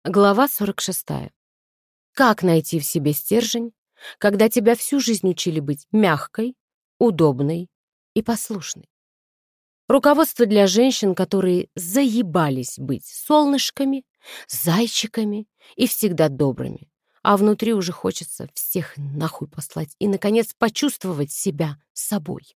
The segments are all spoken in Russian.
Глава 46. Как найти в себе стержень, когда тебя всю жизнь учили быть мягкой, удобной и послушной? Руководство для женщин, которые заебались быть солнышками, зайчиками и всегда добрыми, а внутри уже хочется всех нахуй послать и, наконец, почувствовать себя собой.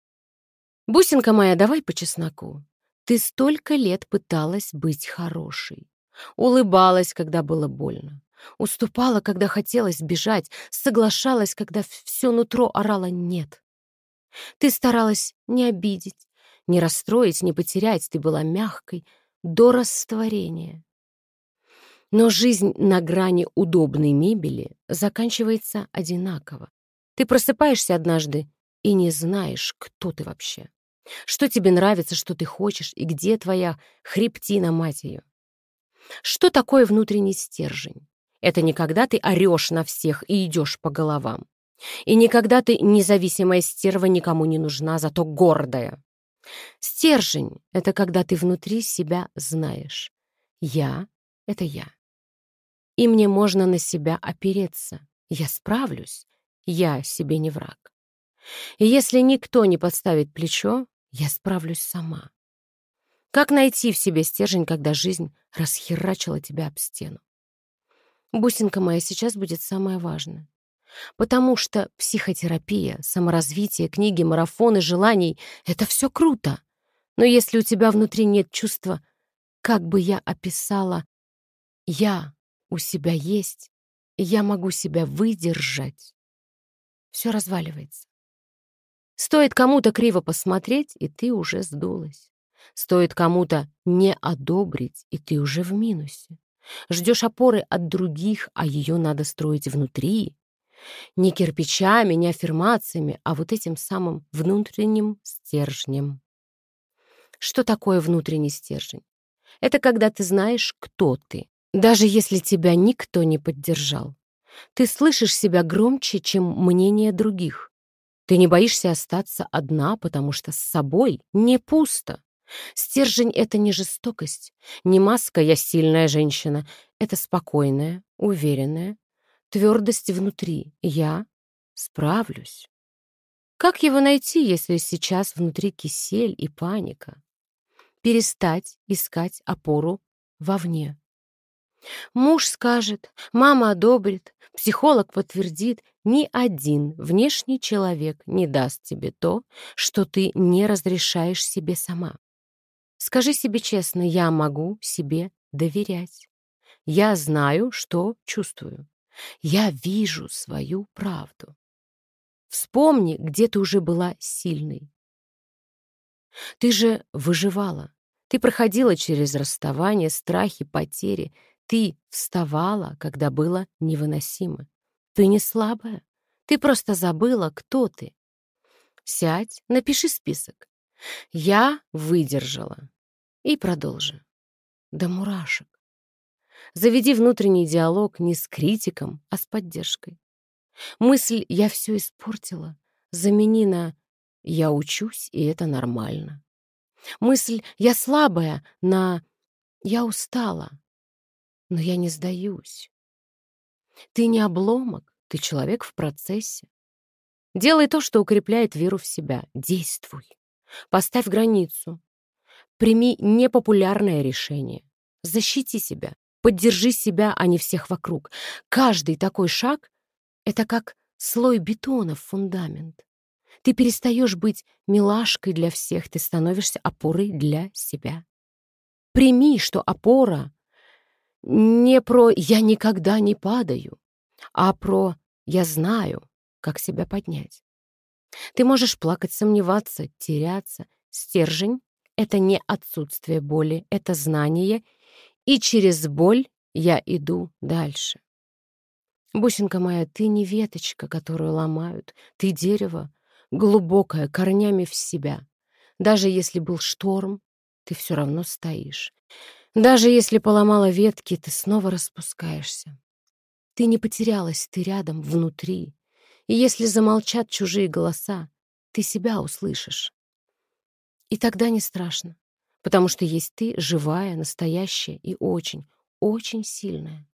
Бусинка моя, давай по чесноку. Ты столько лет пыталась быть хорошей. Улыбалась, когда было больно. Уступала, когда хотелось бежать. Соглашалась, когда все нутро орало «нет». Ты старалась не обидеть, не расстроить, не потерять. Ты была мягкой до растворения. Но жизнь на грани удобной мебели заканчивается одинаково. Ты просыпаешься однажды и не знаешь, кто ты вообще. Что тебе нравится, что ты хочешь, и где твоя хребтина, мать ее? Что такое внутренний стержень? Это не когда ты орешь на всех и идешь по головам. И не когда ты независимая стерва, никому не нужна, зато гордая. Стержень — это когда ты внутри себя знаешь. Я — это я. И мне можно на себя опереться. Я справлюсь. Я себе не враг. И если никто не подставит плечо, я справлюсь сама. Как найти в себе стержень, когда жизнь расхерачила тебя об стену? Бусинка моя, сейчас будет самое важное. Потому что психотерапия, саморазвитие, книги, марафоны, желаний — это все круто. Но если у тебя внутри нет чувства, как бы я описала, я у себя есть, и я могу себя выдержать, все разваливается. Стоит кому-то криво посмотреть, и ты уже сдулась. Стоит кому-то не одобрить, и ты уже в минусе. Ждешь опоры от других, а ее надо строить внутри. Не кирпичами, не аффирмациями, а вот этим самым внутренним стержнем. Что такое внутренний стержень? Это когда ты знаешь, кто ты. Даже если тебя никто не поддержал. Ты слышишь себя громче, чем мнение других. Ты не боишься остаться одна, потому что с собой не пусто. Стержень — это не жестокость, не маска «я сильная женщина». Это спокойная, уверенная, твердость внутри. Я справлюсь. Как его найти, если сейчас внутри кисель и паника? Перестать искать опору вовне. Муж скажет, мама одобрит, психолог подтвердит. Ни один внешний человек не даст тебе то, что ты не разрешаешь себе сама. Скажи себе честно, я могу себе доверять. Я знаю, что чувствую. Я вижу свою правду. Вспомни, где ты уже была сильной. Ты же выживала. Ты проходила через расставание, страхи, потери. Ты вставала, когда было невыносимо. Ты не слабая. Ты просто забыла, кто ты. Сядь, напиши список. Я выдержала. И продолжи. До мурашек. Заведи внутренний диалог не с критиком, а с поддержкой. Мысль «я все испортила» замени на «я учусь, и это нормально». Мысль «я слабая» на «я устала, но я не сдаюсь». Ты не обломок, ты человек в процессе. Делай то, что укрепляет веру в себя. Действуй. Поставь границу. Прими непопулярное решение. Защити себя. Поддержи себя, а не всех вокруг. Каждый такой шаг — это как слой бетона в фундамент. Ты перестаешь быть милашкой для всех, ты становишься опорой для себя. Прими, что опора не про «я никогда не падаю», а про «я знаю, как себя поднять». Ты можешь плакать, сомневаться, теряться. Стержень — это не отсутствие боли, это знание, и через боль я иду дальше. Бусинка моя, ты не веточка, которую ломают, ты дерево, глубокое, корнями в себя. Даже если был шторм, ты все равно стоишь. Даже если поломала ветки, ты снова распускаешься. Ты не потерялась, ты рядом, внутри. И если замолчат чужие голоса, ты себя услышишь. И тогда не страшно, потому что есть ты, живая, настоящая и очень, очень сильная.